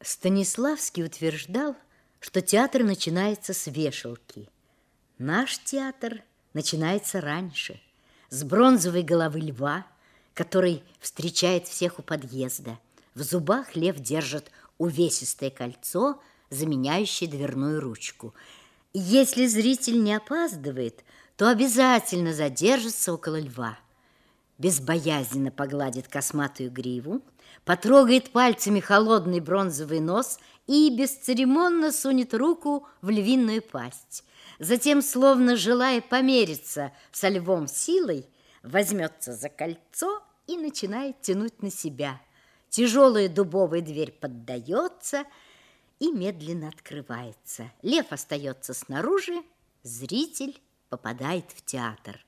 Станиславский утверждал, что театр начинается с вешалки. Наш театр начинается раньше, с бронзовой головы льва, который встречает всех у подъезда. В зубах лев держит увесистое кольцо, заменяющее дверную ручку. И если зритель не опаздывает, то обязательно задержится около льва. Безбоязненно погладит косматую гриву, потрогает пальцами холодный бронзовый нос и бесцеремонно сунет руку в львиную пасть. Затем, словно желая помериться со львом силой, возьмется за кольцо и начинает тянуть на себя. Тяжелая дубовая дверь поддается и медленно открывается. Лев остается снаружи, зритель попадает в театр.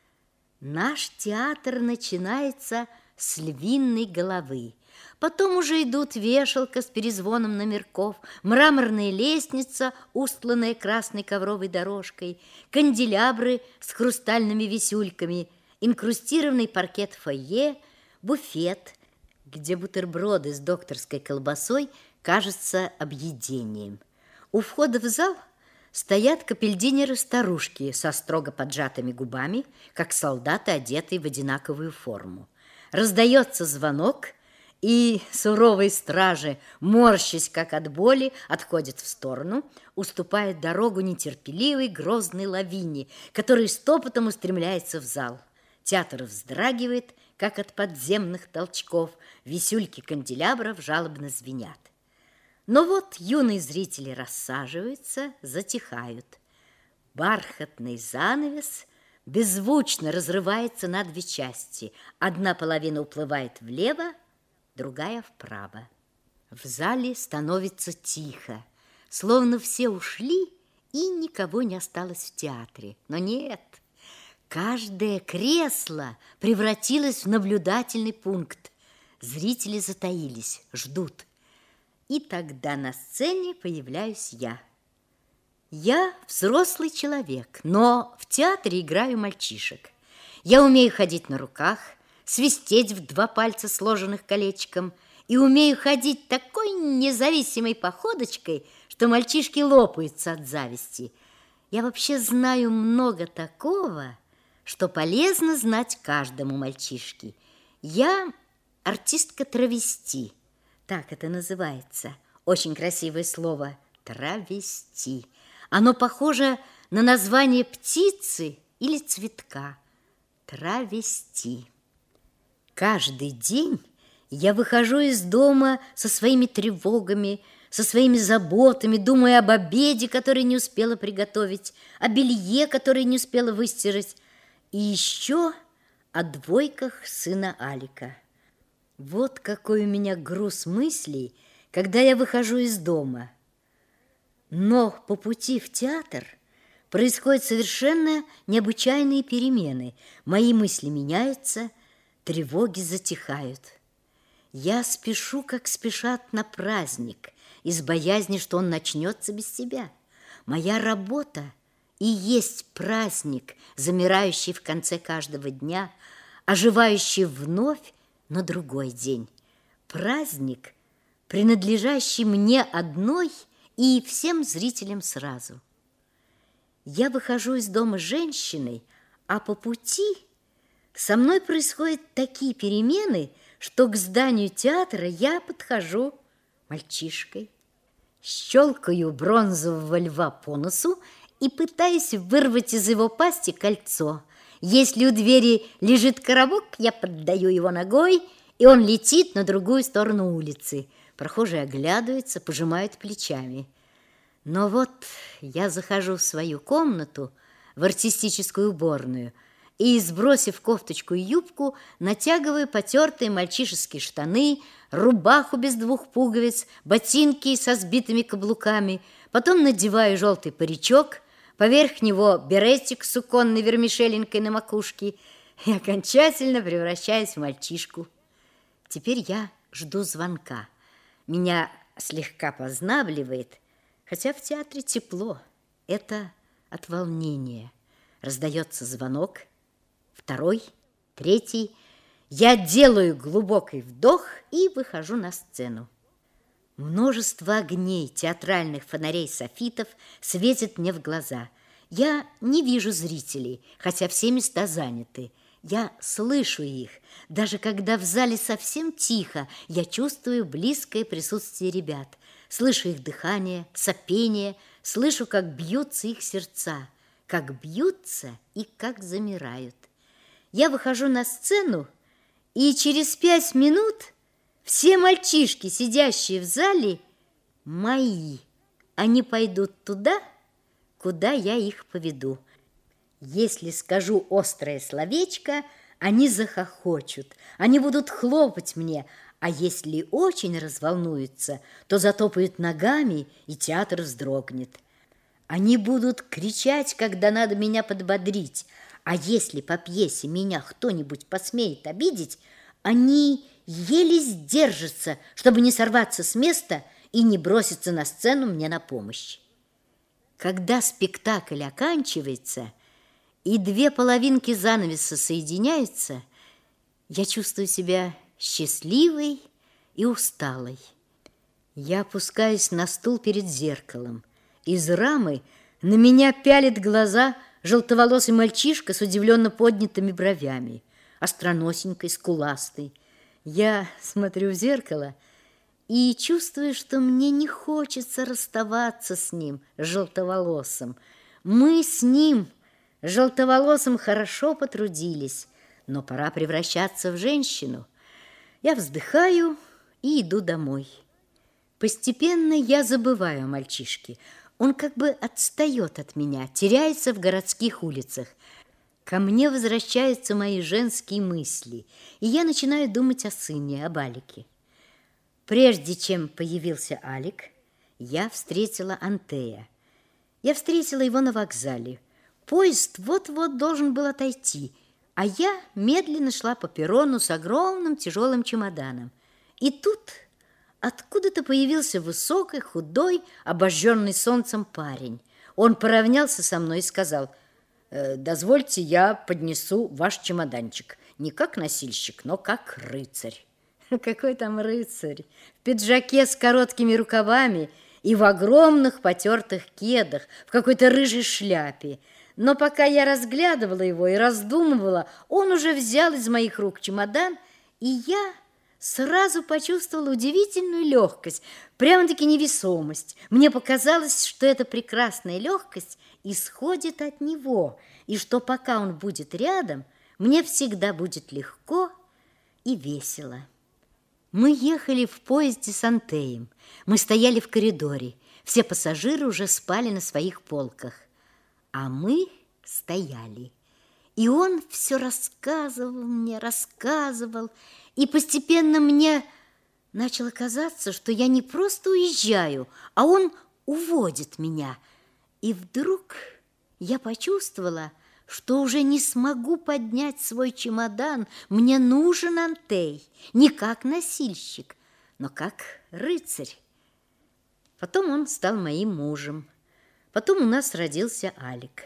Наш театр начинается с львиной головы. Потом уже идут вешалка с перезвоном номерков, мраморная лестница, устланная красной ковровой дорожкой, канделябры с хрустальными висюльками, инкрустированный паркет фойе, буфет, где бутерброды с докторской колбасой кажутся объедением. У входа в зал стоят капельдинеры-старушки со строго поджатыми губами, как солдаты, одетые в одинаковую форму. Раздается звонок, и суровые стражи, морщась как от боли, отходят в сторону, уступая дорогу нетерпеливой грозной лавине, которая стопотом устремляется в зал. Театр вздрагивает, как от подземных толчков, висюльки канделябров жалобно звенят. Но вот юные зрители рассаживаются, затихают. Бархатный занавес беззвучно разрывается на две части. Одна половина уплывает влево, другая вправо. В зале становится тихо, словно все ушли и никого не осталось в театре. Но нет, каждое кресло превратилось в наблюдательный пункт. Зрители затаились, ждут. И тогда на сцене появляюсь я. Я взрослый человек, но в театре играю мальчишек. Я умею ходить на руках, свистеть в два пальца, сложенных колечком, и умею ходить такой независимой походочкой, что мальчишки лопаются от зависти. Я вообще знаю много такого, что полезно знать каждому мальчишке. Я артистка-травести. Так это называется. Очень красивое слово «травести». Оно похоже на название птицы или цветка. Травести. Каждый день я выхожу из дома со своими тревогами, со своими заботами, думая об обеде, который не успела приготовить, о белье, которое не успела выстирать, и еще о двойках сына Алика. Вот какой у меня груз мыслей, когда я выхожу из дома. Но по пути в театр происходят совершенно необычайные перемены. Мои мысли меняются, тревоги затихают. Я спешу, как спешат на праздник, из боязни, что он начнется без себя. Моя работа и есть праздник, замирающий в конце каждого дня, оживающий вновь на другой день. Праздник, принадлежащий мне одной и всем зрителям сразу. Я выхожу из дома женщиной, а по пути со мной происходят такие перемены, что к зданию театра я подхожу мальчишкой, щелкаю бронзового льва по носу и пытаюсь вырвать из его пасти кольцо. Если у двери лежит коробок, я поддаю его ногой, и он летит на другую сторону улицы. Прохожие оглядываются, пожимают плечами. Но вот я захожу в свою комнату, в артистическую уборную, и, сбросив кофточку и юбку, натягиваю потертые мальчишеские штаны, рубаху без двух пуговиц, ботинки со сбитыми каблуками, потом надеваю желтый паричок, поверх него беретик с суконной вермишелинкой на макушке и окончательно превращаюсь в мальчишку. Теперь я жду звонка. Меня слегка познабливает, хотя в театре тепло. Это от волнения. Раздается звонок, второй, третий. Я делаю глубокий вдох и выхожу на сцену. Множество огней, театральных фонарей, софитов светит мне в глаза. Я не вижу зрителей, хотя все места заняты. Я слышу их. Даже когда в зале совсем тихо, я чувствую близкое присутствие ребят. Слышу их дыхание, сопение, слышу, как бьются их сердца, как бьются и как замирают. Я выхожу на сцену, и через 5 минут все мальчишки, сидящие в зале, мои. Они пойдут туда, куда я их поведу. Если скажу острое словечко, они захохочут, они будут хлопать мне, а если очень разволнуются, то затопают ногами, и театр вздрогнет. Они будут кричать, когда надо меня подбодрить, а если по пьесе меня кто-нибудь посмеет обидеть, они еле сдержатся, чтобы не сорваться с места и не броситься на сцену мне на помощь. Когда спектакль оканчивается и 2 половинки занавеса соединяются, я чувствую себя счастливой и усталой. Я опускаюсь на стул перед зеркалом. Из рамы на меня пялит глаза желтоволосый мальчишка с удивленно поднятыми бровями, остроносенький, скуластый. Я смотрю в зеркало и чувствую, что мне не хочется расставаться с ним, желтоволосым. Мы с ним, желтоволосым, хорошо потрудились, но пора превращаться в женщину. Я вздыхаю и иду домой. Постепенно я забываю о мальчишке. Он как бы отстает от меня, теряется в городских улицах. Ко мне возвращаются мои женские мысли, и я начинаю думать о сыне, об Алике. Прежде чем появился Алик, я встретила Антея. Я встретила его на вокзале. Поезд вот-вот должен был отойти, а я медленно шла по перрону с огромным тяжелым чемоданом. И тут откуда-то появился высокий, худой, обожженный солнцем парень. Он поравнялся со мной и сказал: «Дозвольте, я поднесу ваш чемоданчик. Не как носильщик, но как рыцарь». Какой там рыцарь? В пиджаке с короткими рукавами и в огромных потертых кедах, в какой-то рыжей шляпе. Но пока я разглядывала его и раздумывала, он уже взял из моих рук чемодан, и я сразу почувствовала удивительную легкость, прямо-таки невесомость. Мне показалось, что эта прекрасная легкость исходит от него, и что пока он будет рядом, мне всегда будет легко и весело. Мы ехали в поезде с Антеем. Мы стояли в коридоре. Все пассажиры уже спали на своих полках. А мы стояли. И он все рассказывал мне, рассказывал. И постепенно мне начало казаться, что я не просто уезжаю, а он уводит меня. И вдруг я почувствовала, что уже не смогу поднять свой чемодан. Мне нужен Антей, не как носильщик, но как рыцарь. Потом он стал моим мужем. Потом у нас родился Алик.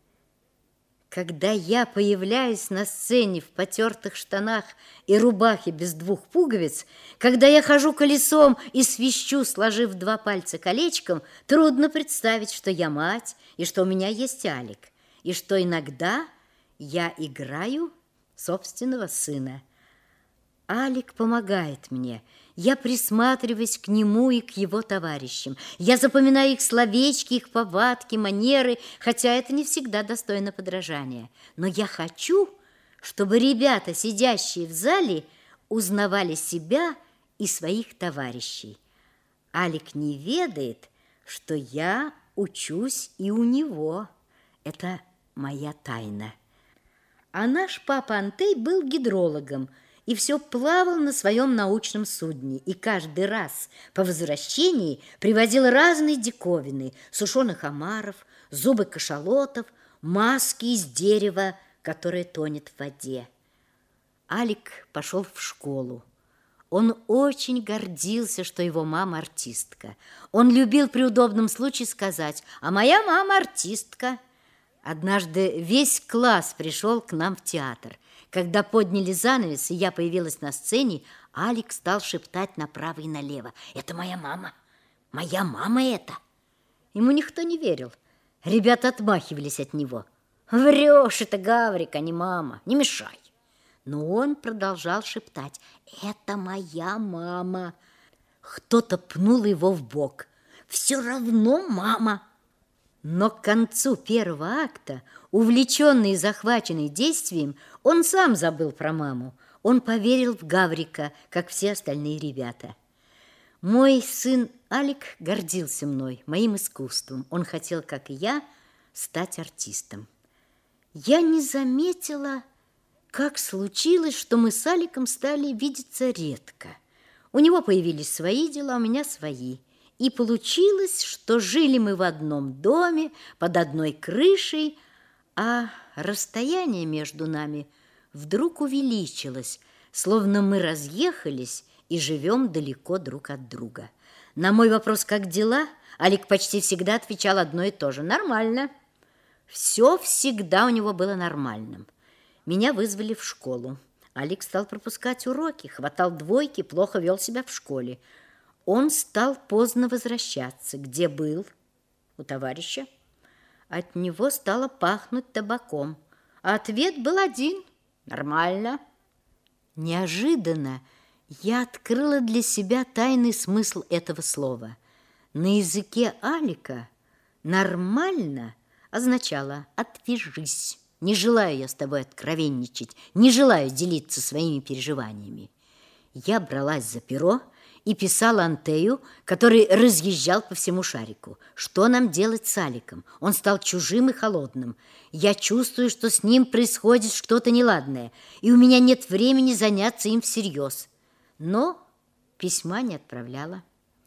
Когда я появляюсь на сцене в потертых штанах и рубахе без 2 пуговиц, когда я хожу колесом и свищу, сложив 2 пальца колечком, трудно представить, что я мать и что у меня есть Алик, и что иногда я играю собственного сына. Алик помогает мне. Я присматриваюсь к нему и к его товарищам. Я запоминаю их словечки, их повадки, манеры, хотя это не всегда достойно подражания. Но я хочу, чтобы ребята, сидящие в зале, узнавали себя и своих товарищей. Алик не ведает, что я учусь и у него. Это моя тайна. А наш папа Антей был гидрологом и все плавал на своем научном судне. И каждый раз по возвращении привозил разные диковины: сушеных омаров, зубы кашалотов, маски из дерева, которое тонет в воде. Алик пошел в школу. Он очень гордился, что его мама артистка. Он любил при удобном случае сказать: «А моя мама артистка». Однажды весь класс пришел к нам в театр. Когда подняли занавес, и я появилась на сцене, Алик стал шептать направо и налево: «Это моя мама! Моя мама это!» Ему никто не верил. Ребята отмахивались от него. «Врешь, это Гаврик, а не мама, не мешай!» Но он продолжал шептать: «Это моя мама!» Кто-то пнул его в бок. «Все равно мама!» Но к концу первого акта, увлеченный и захваченный действием, он сам забыл про маму. Он поверил в Гаврика, как все остальные ребята. Мой сын Алик гордился мной, моим искусством. Он хотел, как и я, стать артистом. Я не заметила, как случилось, что мы с Аликом стали видеться редко. У него появились свои дела, у меня свои. И получилось, что жили мы в одном доме, под одной крышей, а расстояние между нами вдруг увеличилось, словно мы разъехались и живем далеко друг от друга. На мой вопрос «как дела?» Алик почти всегда отвечал одно и то же: «Нормально». Все всегда у него было нормальным. Меня вызвали в школу. Алик стал пропускать уроки, хватал двойки, плохо вел себя в школе. Он стал поздно возвращаться. Где был? У товарища. От него стало пахнуть табаком. А ответ был один: нормально. Неожиданно я открыла для себя тайный смысл этого слова. На языке Алика «нормально» означало «отвяжись». Не желаю я с тобой откровенничать, не желаю делиться своими переживаниями. Я бралась за перо и писала Антею, который разъезжал по всему шарику. Что нам делать с Аликом? Он стал чужим и холодным. Я чувствую, что с ним происходит что-то неладное, и у меня нет времени заняться им всерьез. Но письма не отправляла.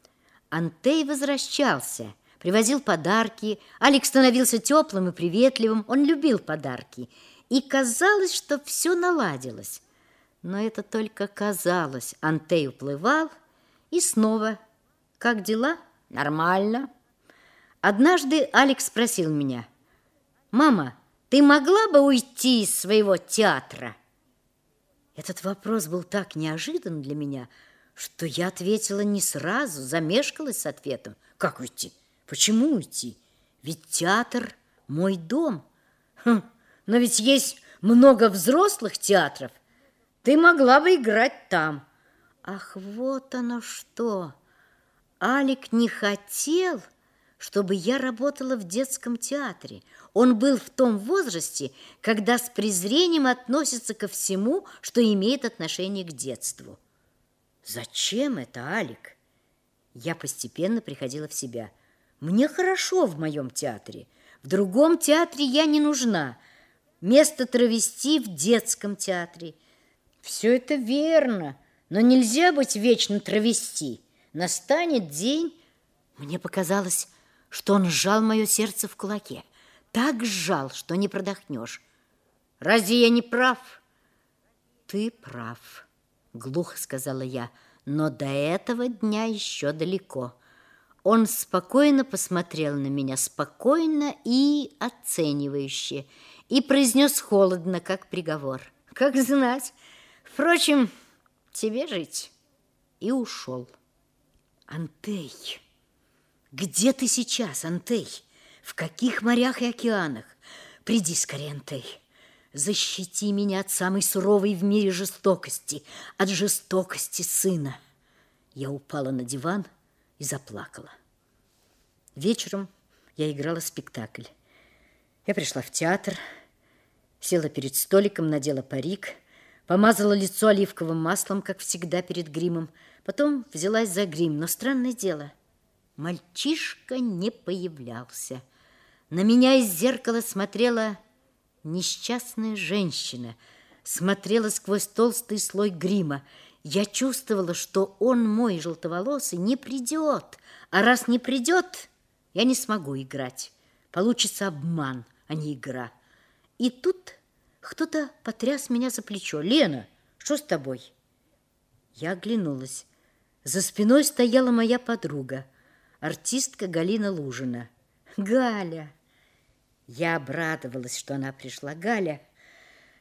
Антей возвращался, привозил подарки. Алик становился теплым и приветливым. Он любил подарки. И казалось, что все наладилось. Но это только казалось. Антей уплывал, и снова: «Как дела?» «Нормально». Однажды Алик спросил меня: «Мама, ты могла бы уйти из своего театра?» Этот вопрос был так неожидан для меня, что я ответила не сразу, замешкалась с ответом. «Как уйти? Почему уйти? Ведь театр – мой дом. Но ведь есть много взрослых театров. Ты могла бы играть там». Ах, вот оно что! Алик не хотел, чтобы я работала в детском театре. Он был в том возрасте, когда с презрением относится ко всему, что имеет отношение к детству. Зачем это, Алик? Я постепенно приходила в себя. Мне хорошо в моем театре. В другом театре я не нужна. Место травести в детском театре. Все это верно, но нельзя быть вечно травести. Настанет день... Мне показалось, что он сжал мое сердце в кулаке. Так сжал, что не продохнешь. Разве я не прав? Ты прав, глухо сказала я, но до этого дня еще далеко. Он спокойно посмотрел на меня, спокойно и оценивающе, и произнес холодно, как приговор: как знать, впрочем, тебе жить. И ушел. Антей, где ты сейчас, Антей? В каких морях и океанах? Приди скорее, Антей. Защити меня от самой суровой в мире жестокости, от жестокости сына. Я упала на диван и заплакала. Вечером я играла спектакль. Я пришла в театр, села перед столиком, надела парик, помазала лицо оливковым маслом, как всегда перед гримом, потом взялась за грим. Но странное дело, мальчишка не появлялся. На меня из зеркала смотрела несчастная женщина, смотрела сквозь толстый слой грима. Я чувствовала, что он, мой желтоволосый, не придет. А раз не придет, я не смогу играть. Получится обман, а не игра. И тут кто-то потряс меня за плечо. «Лена, что с тобой?» Я оглянулась. За спиной стояла моя подруга, артистка Галина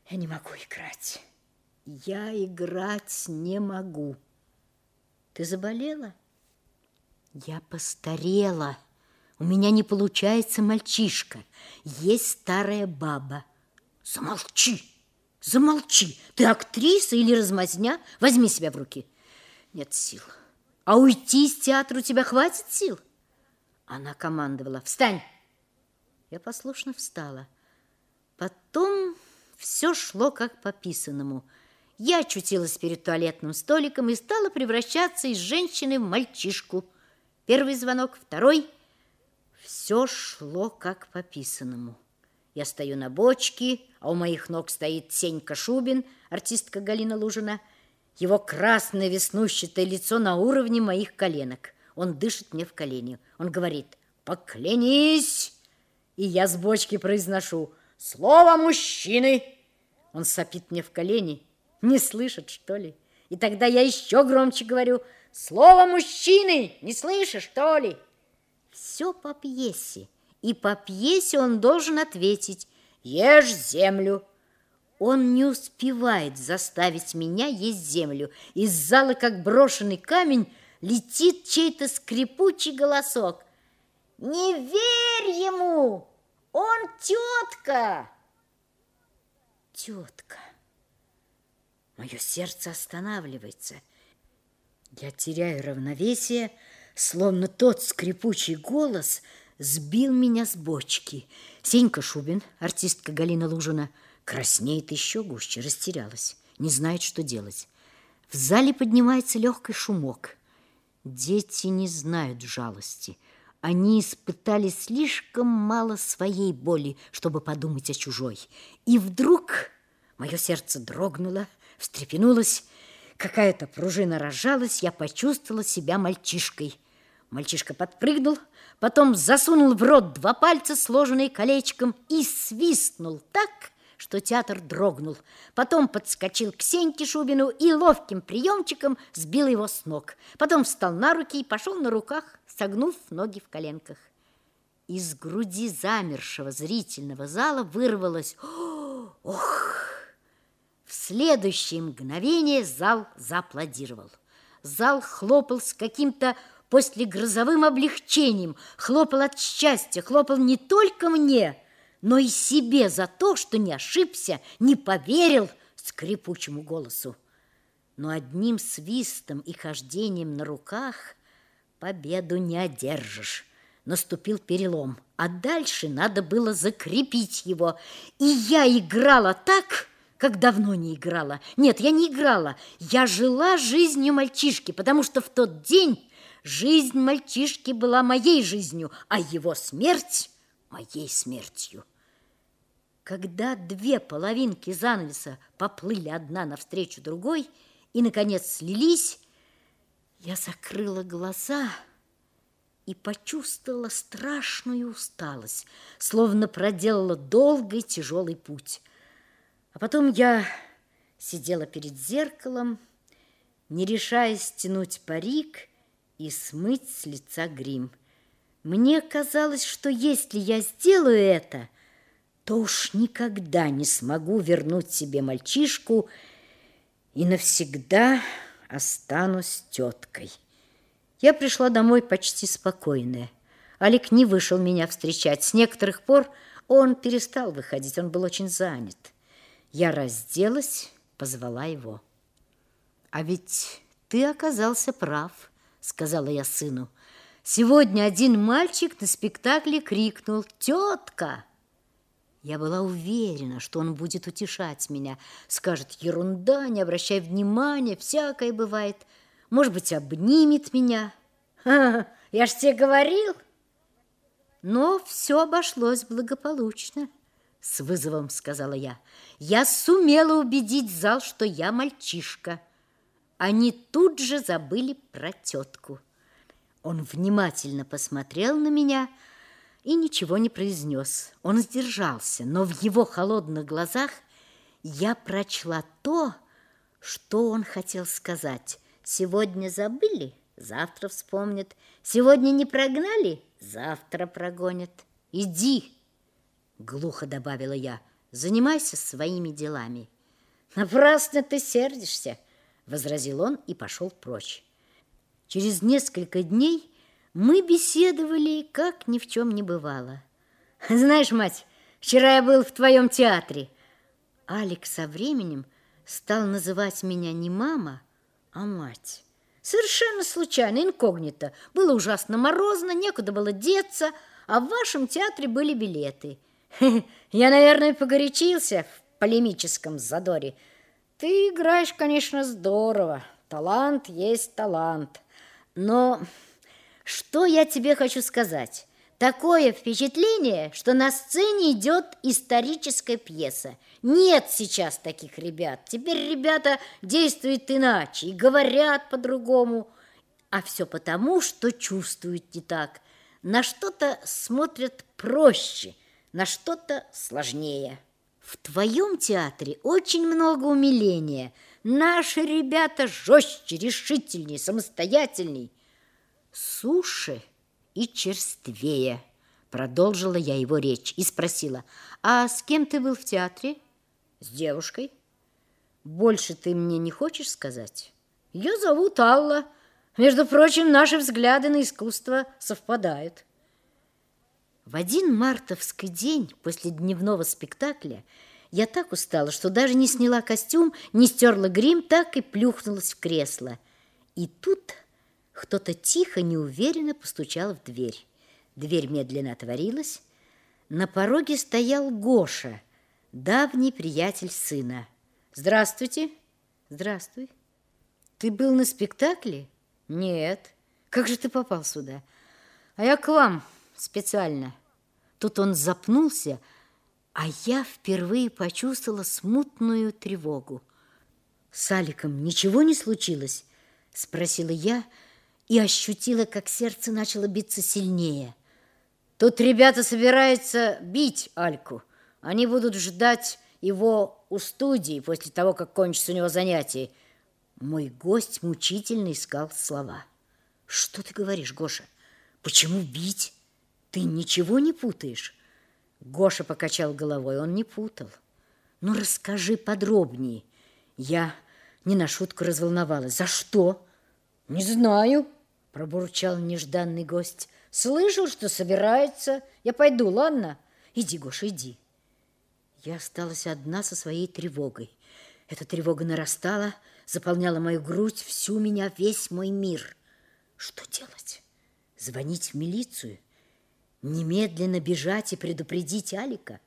Я не могу играть. Я играть не могу. Ты заболела? Я постарела. У меня не получается мальчишка. Есть старая баба. Замолчи, замолчи. Ты актриса или размазня? Возьми себя в руки. Нет сил. А уйти из театра у тебя хватит сил? Она командовала: встань. Я послушно встала. Потом все шло как по писанному. Я очутилась перед туалетным столиком и стала превращаться из женщины в мальчишку. Первый звонок, второй. Все шло как по писаному. Я стою на бочке, а у моих ног стоит Сенька Шубин, артистка Галина Лужина. Его красное веснущатое лицо на уровне моих коленок. Он дышит мне в колени. Он говорит: поклянись! И я с бочки произношу: слово мужчины! Он сопит мне в колени. Не слышит, что ли? И тогда я еще громче говорю: слово мужчины! Не слышишь, что ли? Все по пьесе. И по пьесе он должен ответить: ешь землю. Он не успевает заставить меня есть землю. Из зала, как брошенный камень, летит чей-то скрипучий голосок: не верь ему! Он тетка! Тетка. Мое сердце останавливается. Я теряю равновесие, словно тот скрипучий голос сбил меня с бочки. Сенька Шубин, артистка Галина Лужина, краснеет еще гуще, растерялась, не знает, что делать. В зале поднимается легкий шумок. Дети не знают жалости. Они испытали слишком мало своей боли, чтобы подумать о чужой. И вдруг мое сердце дрогнуло, встрепенулось, какая-то пружина разжалась, я почувствовала себя мальчишкой. Мальчишка подпрыгнул, потом засунул в рот 2 пальца, сложенные колечком, и свистнул так, что театр дрогнул. Потом подскочил к Сеньке Шубину и ловким приемчиком сбил его с ног. Потом встал на руки и пошел на руках, согнув ноги в коленках. Из груди замершего зрительного зала вырвалось: ох! В следующее мгновение зал зааплодировал. Зал хлопал с каким-то послегрозовым облегчением, хлопал от счастья, хлопал не только мне, но и себе за то, что не ошибся, не поверил скрипучему голосу. Но одним свистом и хождением на руках победу не одержишь. Наступил перелом, а дальше надо было закрепить его. И я играла так, как давно не играла. Нет, я не играла, я жила жизнью мальчишки, потому что в тот день жизнь мальчишки была моей жизнью, а его смерть моей смертью. Когда 2 половинки занавеса поплыли одна навстречу другой и, наконец, слились, я закрыла глаза и почувствовала страшную усталость, словно проделала долгий тяжелый путь. А потом я сидела перед зеркалом, не решаясь стянуть парик и смыть с лица грим. Мне казалось, что если я сделаю это, то уж никогда не смогу вернуть себе мальчишку и навсегда останусь теткой. Я пришла домой почти спокойная. Алик не вышел меня встречать. С некоторых пор он перестал выходить, он был очень занят. Я разделась, позвала его. «А ведь ты оказался прав», — сказала я сыну. «Сегодня один мальчик на спектакле крикнул: тетка!» Я была уверена, что он будет утешать меня, скажет: ерунда, не обращай внимания, всякое бывает. Может быть, обнимет меня. Ха-ха, я ж тебе говорил. Но все обошлось благополучно, с вызовом сказала я. Я сумела убедить зал, что я мальчишка. Они тут же забыли про тетку. Он внимательно посмотрел на меня и ничего не произнес. Он сдержался, но в его холодных глазах я прочла то, что он хотел сказать. Сегодня забыли, завтра вспомнят. Сегодня не прогнали, завтра прогонят. Иди, глухо добавила я, занимайся своими делами. Напрасно ты сердишься, возразил он и пошел прочь. Через несколько дней мы беседовали, как ни в чем не бывало. Знаешь, мать, вчера я был в твоем театре. Алик со временем стал называть меня не мама, а мать. Совершенно случайно, инкогнито. Было ужасно морозно, некуда было деться, а в вашем театре были билеты. Я, наверное, погорячился в полемическом задоре. Ты играешь, конечно, здорово. Талант есть талант. Но что я тебе хочу сказать? Такое впечатление, что на сцене идет историческая пьеса. Нет сейчас таких ребят. Теперь ребята действуют иначе и говорят по-другому. А все потому, что чувствуют не так. На что-то смотрят проще, на что-то сложнее. В твоем театре очень много умиления. Наши ребята жестче, решительнее, самостоятельней. Суше и черствее, продолжила я его речь и спросила: а с кем ты был в театре? С девушкой. Больше ты мне не хочешь сказать? Ее зовут Алла. Между прочим, наши взгляды на искусство совпадают. В один мартовский день после дневного спектакля я так устала, что даже не сняла костюм, не стерла грим, так и плюхнулась в кресло. И тут кто-то тихо, неуверенно постучал в дверь. Дверь медленно отворилась. На пороге стоял Гоша, давний приятель сына. Здравствуйте. Здравствуй. Ты был на спектакле? Нет. Как же ты попал сюда? А я к вам специально. Тут он запнулся, а я впервые почувствовала смутную тревогу. С Аликом ничего не случилось? Спросила я и ощутила, как сердце начало биться сильнее. Тут ребята собираются бить Альку. Они будут ждать его у студии после того, как кончится у него занятие. Мой гость мучительно искал слова. Что ты говоришь, Гоша? Почему бить? Ты ничего не путаешь? Гоша покачал головой, он не путал. Ну, расскажи подробнее. Я не на шутку разволновалась. За что? Не знаю, пробурчал нежданный гость. Слышал, что собирается. Я пойду, ладно? Иди, Гоша, иди. Я осталась одна со своей тревогой. Эта тревога нарастала, заполняла мою грудь, всю меня, весь мой мир. Что делать? Звонить в милицию? Немедленно бежать и предупредить Алика?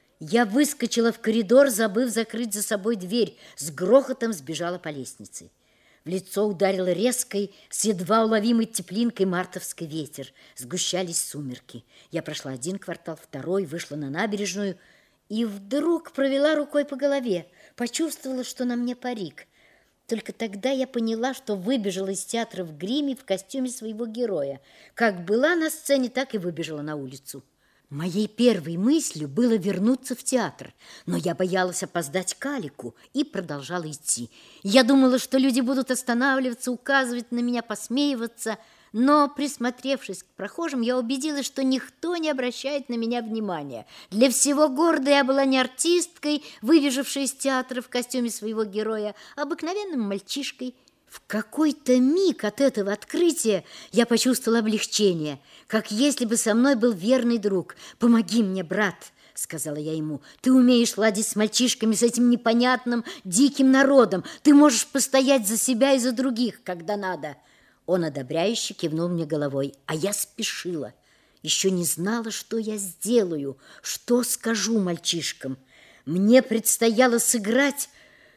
Я выскочила в коридор, забыв закрыть за собой дверь, с грохотом сбежала по лестнице. В лицо ударил резкой, с едва уловимой теплинкой мартовский ветер. Сгущались сумерки. Я прошла один квартал, второй, вышла на набережную и вдруг провела рукой по голове, почувствовала, что на мне парик. Только тогда я поняла, что выбежала из театра в гриме в костюме своего героя. Как была на сцене, так и выбежала на улицу. Моей первой мыслью было вернуться в театр, но я боялась опоздать к Алику и продолжала идти. Я думала, что люди будут останавливаться, указывать на меня, посмеиваться, но, присмотревшись к прохожим, я убедилась, что никто не обращает на меня внимания. Для всего города я была не артисткой, выбежавшей из театра в костюме своего героя, а обыкновенным мальчишкой. В какой-то миг от этого открытия я почувствовала облегчение, как если бы со мной был верный друг. «Помоги мне, брат», — сказала я ему. «Ты умеешь ладить с мальчишками, с этим непонятным, диким народом. Ты можешь постоять за себя и за других, когда надо». Он одобряюще кивнул мне головой, а я спешила. Еще не знала, что я сделаю, что скажу мальчишкам. Мне предстояло сыграть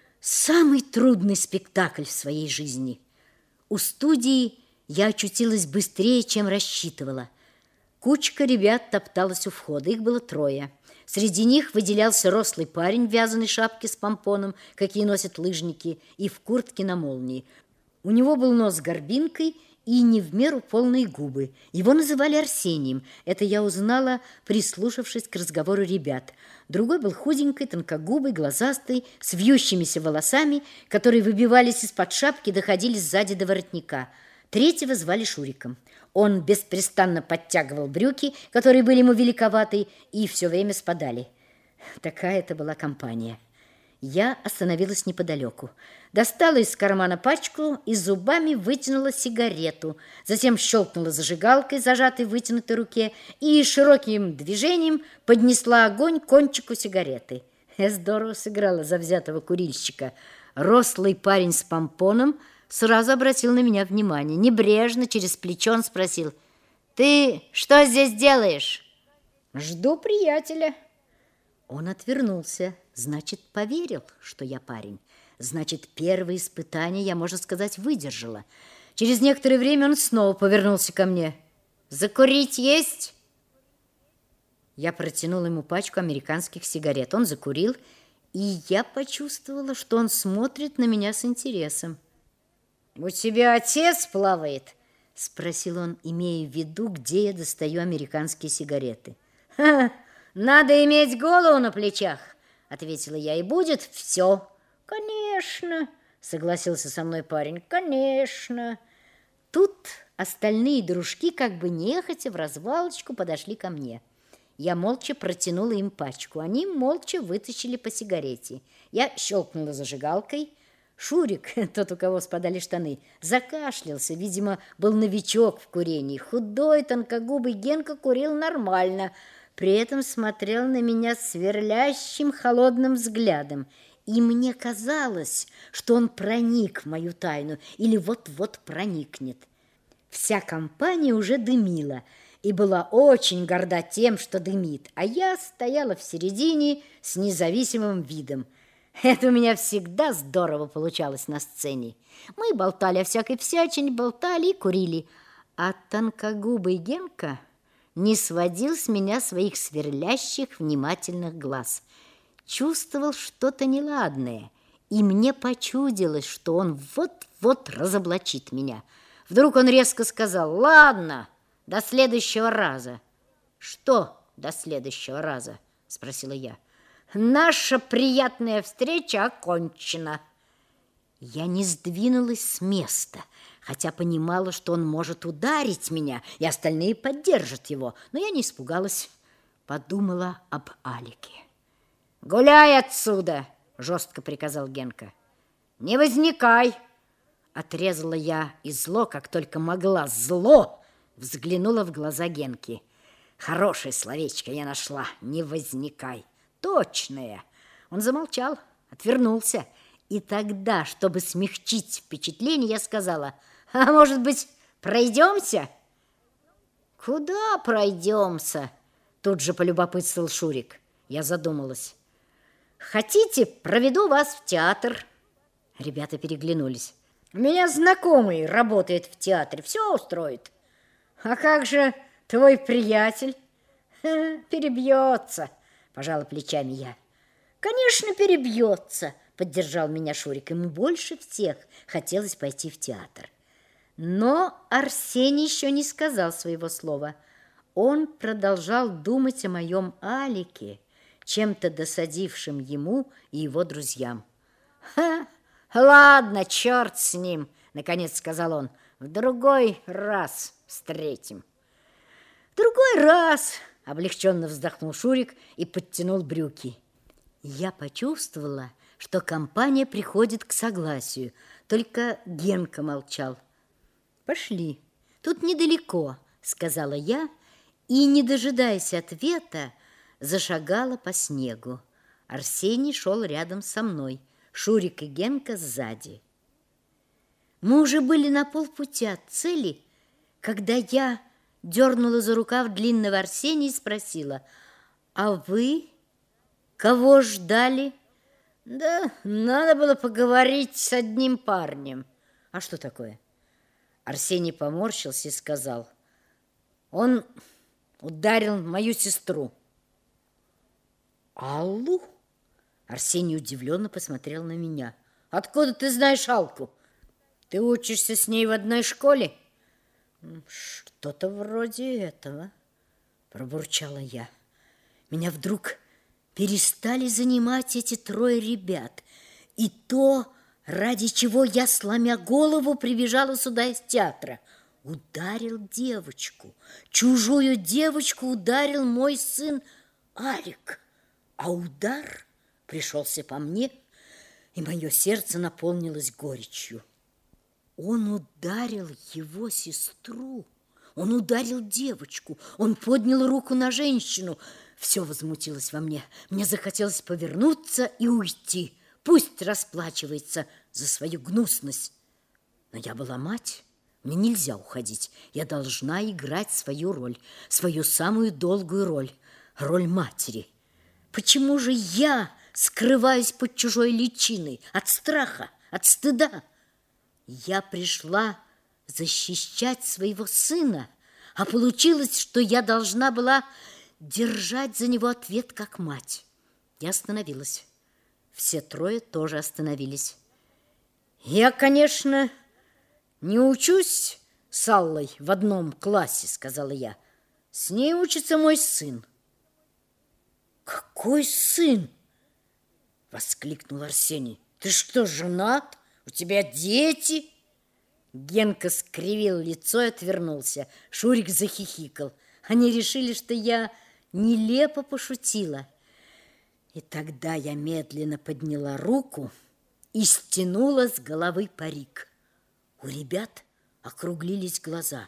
самый трудный спектакль в своей жизни. У студии я очутилась быстрее, чем рассчитывала. Кучка ребят топталась у входа, их было 3. Среди них выделялся рослый парень в вязаной шапке с помпоном, какие носят лыжники, и в куртке на молнии. У него был нос с горбинкой и не в меру полные губы. Его называли Арсением. Это я узнала, прислушавшись к разговору ребят. Другой был худенький, тонкогубый, глазастый, с вьющимися волосами, которые выбивались из-под шапки и доходили сзади до воротника. 3-го звали Шуриком. Он беспрестанно подтягивал брюки, которые были ему великоваты, и все время спадали. Такая это была компания. Я остановилась неподалеку, достала из кармана пачку и зубами вытянула сигарету, затем щелкнула зажигалкой, зажатой в вытянутой руке, и широким движением поднесла огонь к кончику сигареты. Я здорово сыграла завзятого курильщика. Рослый парень с помпоном сразу обратил на меня внимание. Небрежно, через плечо он спросил: «Ты что здесь делаешь?» «Жду приятеля». Он отвернулся, значит, поверил, что я парень. Значит, первое испытание я, можно сказать, выдержала. Через некоторое время он снова повернулся ко мне. «Закурить есть?» Я протянула ему пачку американских сигарет. Он закурил, и я почувствовала, что он смотрит на меня с интересом. «У тебя отец плавает?» — спросил он, имея в виду, где я достаю американские сигареты. «Ха! Надо иметь голову на плечах», — ответила я, — «и будет все». «Конечно», — согласился со мной парень, — «конечно». Тут остальные дружки, как бы нехотя, в развалочку подошли ко мне. Я молча протянула им пачку. Они молча вытащили по сигарете. Я щелкнула зажигалкой. Шурик, тот, у кого спадали штаны, закашлялся. Видимо, был новичок в курении. Худой, тонкогубый Генка курил нормально, при этом смотрел на меня сверлящим холодным взглядом. И мне казалось, что он проник в мою тайну или вот-вот проникнет. Вся компания уже дымила и была очень горда тем, что дымит, а я стояла в середине с независимым видом. Это у меня всегда здорово получалось на сцене. Мы болтали о всякой всячине, болтали и курили, а тонкогубый Генка не сводил с меня своих сверлящих, внимательных глаз. Чувствовал что-то неладное, и мне почудилось, что он вот-вот разоблачит меня. Вдруг он резко сказал: «Ладно, до следующего раза». «Что до следующего раза?» — спросила я. «Наша приятная встреча окончена». Я не сдвинулась с места, хотя понимала, что он может ударить меня, и остальные поддержат его, но я не испугалась, подумала об Алике. «Гуляй отсюда!» — жестко приказал Генка. «Не возникай!» — отрезала я, и зло, как только могла, зло взглянула в глаза Генки. Хорошее словечко я нашла. «Не возникай». Точное. Он замолчал, отвернулся. И тогда, чтобы смягчить впечатление, я сказала: «А может быть, пройдемся?» «Куда пройдемся?» Тут же полюбопытствовал Шурик. Я задумалась. «Хотите, проведу вас в театр?» Ребята переглянулись. «У меня знакомый работает в театре, все устроит». «А как же твой приятель?» «Перебьется», пожала плечами я. «Конечно, перебьется», поддержал меня Шурик. Ему больше всех хотелось пойти в театр. Но Арсений еще не сказал своего слова. Он продолжал думать о моем Алике, чем-то досадившим ему и его друзьям. «Ладно, черт с ним», наконец сказал он. «В другой раз встретим». «В другой раз», облегченно вздохнул Шурик и подтянул брюки. Я почувствовала, что компания приходит к согласию, только Генка молчал. «Пошли, тут недалеко», сказала я, и, не дожидаясь ответа, зашагала по снегу. Арсений шел рядом со мной, Шурик и Генка сзади. Мы уже были на полпути от цели, когда я дернула за рукав длинного Арсения и спросила: «А вы кого ждали?» «Да надо было поговорить с одним парнем». «А что такое?» Арсений поморщился и сказал: «Он ударил мою сестру». «Аллу?» Арсений удивленно посмотрел на меня. «Откуда ты знаешь Алку? Ты учишься с ней в одной школе?» «Что-то вроде этого», пробурчала я. Меня вдруг перестали занимать эти трое ребят. И то, ради чего я, сломя голову, прибежала сюда из театра. Ударил девочку. Чужую девочку ударил мой сын Алик. А удар пришелся по мне, и мое сердце наполнилось горечью. Он ударил его сестру, он ударил девочку, он поднял руку на женщину. Все возмутилось во мне. Мне захотелось повернуться и уйти. Пусть расплачивается за свою гнусность. Но я была мать, мне нельзя уходить. Я должна играть свою роль, свою самую долгую роль, роль матери. Почему же я скрываюсь под чужой личиной, от страха, от стыда? Я пришла защищать своего сына, а получилось, что я должна была держать за него ответ как мать. Я остановилась. Все трое тоже остановились. Я, конечно, не учусь с Аллой в одном классе, сказала я. С ней учится мой сын. Какой сын? Воскликнул Арсений. Ты что, женат? У тебя дети? Генка скривил лицо и отвернулся. Шурик захихикал. Они решили, что я нелепо пошутила. И тогда я медленно подняла руку и стянула с головы парик. У ребят округлились глаза.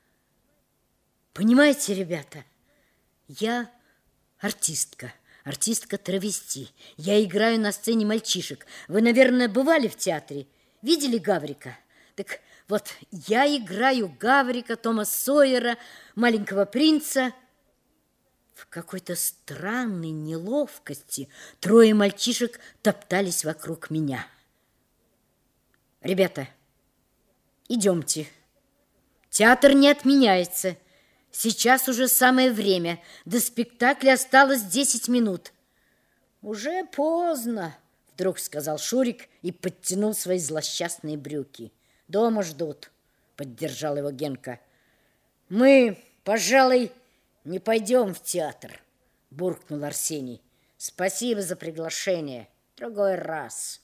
Понимаете, ребята, я артистка травести. Я играю на сцене мальчишек. Вы, наверное, бывали в театре, видели Гаврика? Так вот, я играю Гаврика, Тома Сойера, маленького принца. В какой-то странной неловкости трое мальчишек топтались вокруг меня. Ребята, идемте. Театр не отменяется. Сейчас уже самое время. До спектакля осталось 10 минут. Уже поздно, вдруг сказал Шурик и подтянул свои злосчастные брюки. Дома ждут, поддержал его Генка. Мы, пожалуй, не пойдем в театр, буркнул Арсений. Спасибо за приглашение. Другой раз.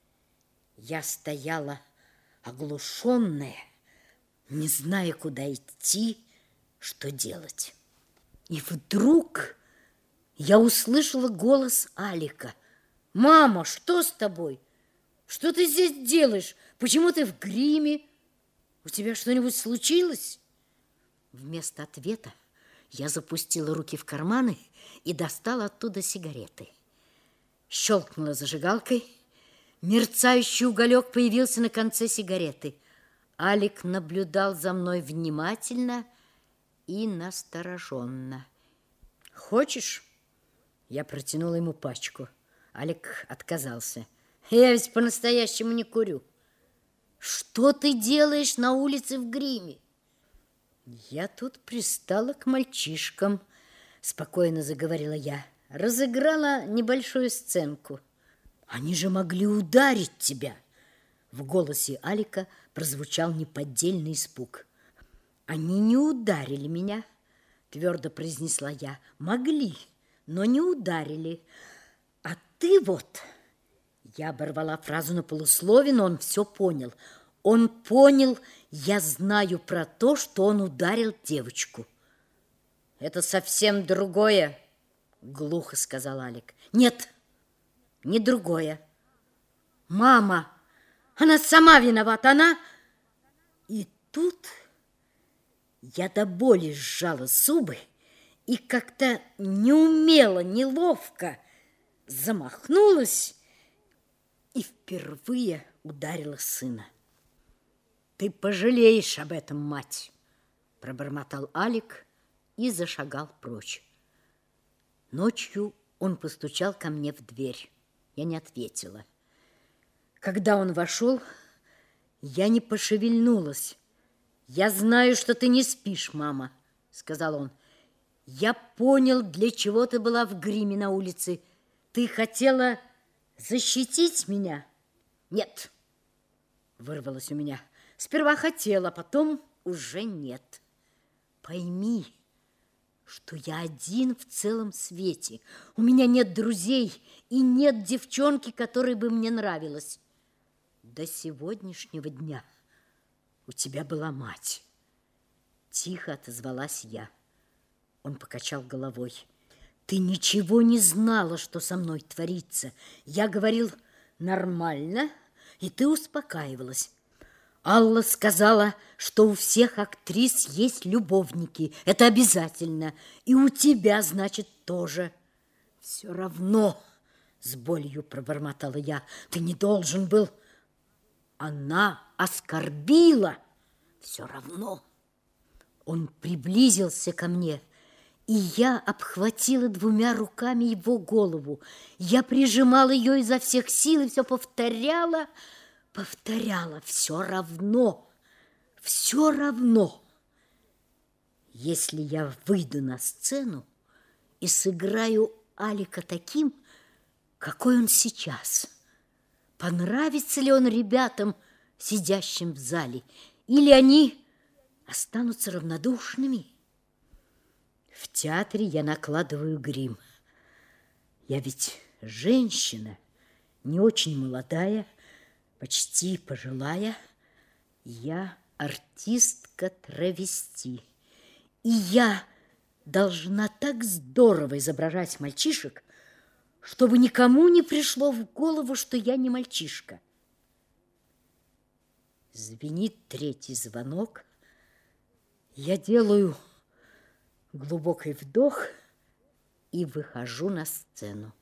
Я стояла оглушенная, не зная, куда идти, что делать. И вдруг я услышала голос Алика. Мама, что с тобой? Что ты здесь делаешь? Почему ты в гриме? У тебя что-нибудь случилось? Вместо ответа я запустила руки в карманы и достала оттуда сигареты. Щелкнула зажигалкой. Мерцающий уголек появился на конце сигареты. Алик наблюдал за мной внимательно и настороженно. Хочешь? Я протянула ему пачку. Алик отказался. Я ведь по-настоящему не курю. Что ты делаешь на улице в гриме? Я тут пристала к мальчишкам, спокойно заговорила я. Разыграла небольшую сценку. Они же могли ударить тебя. В голосе Алика прозвучал неподдельный испуг. Они не ударили меня, твердо произнесла я. Могли, но не ударили. А ты вот... Я оборвала фразу на полуслове, но он все понял. Он понял, я знаю про то, что он ударил девочку. Это совсем другое, глухо сказал Алик. Нет, не другое. Мама, она сама виновата, она... И тут я до боли сжала зубы и как-то неумело, неловко замахнулась и впервые ударила сына. Ты пожалеешь об этом, мать, пробормотал Алик и зашагал прочь. Ночью он постучал ко мне в дверь. Я не ответила. Когда он вошел, я не пошевельнулась. Я знаю, что ты не спишь, мама, сказал он. Я понял, для чего ты была в гриме на улице. Ты хотела защитить меня? Нет, вырвалось у меня. Сперва хотела, потом уже нет. Пойми, что я один в целом свете. У меня нет друзей и нет девчонки, которой бы мне нравилась. До сегодняшнего дня у тебя была мать. Тихо отозвалась я. Он покачал головой. Ты ничего не знала, что со мной творится. Я говорил нормально, и ты успокаивалась. Алла сказала, что у всех актрис есть любовники. Это обязательно. И у тебя, значит, тоже. Все равно, с болью пробормотала я, ты не должен был. Она оскорбила. Все равно. Он приблизился ко мне, и я обхватила двумя руками его голову. Я прижимала ее изо всех сил и все повторяла, все равно, все равно. Если я выйду на сцену и сыграю Алика таким, какой он сейчас, понравится ли он ребятам, сидящим в зале, или они останутся равнодушными? В театре я накладываю грим. Я ведь женщина, не очень молодая, почти пожилая. Я артистка-травести. И я должна так здорово изображать мальчишек, чтобы никому не пришло в голову, что я не мальчишка. Звенит третий звонок. Я делаю глубокий вдох и выхожу на сцену.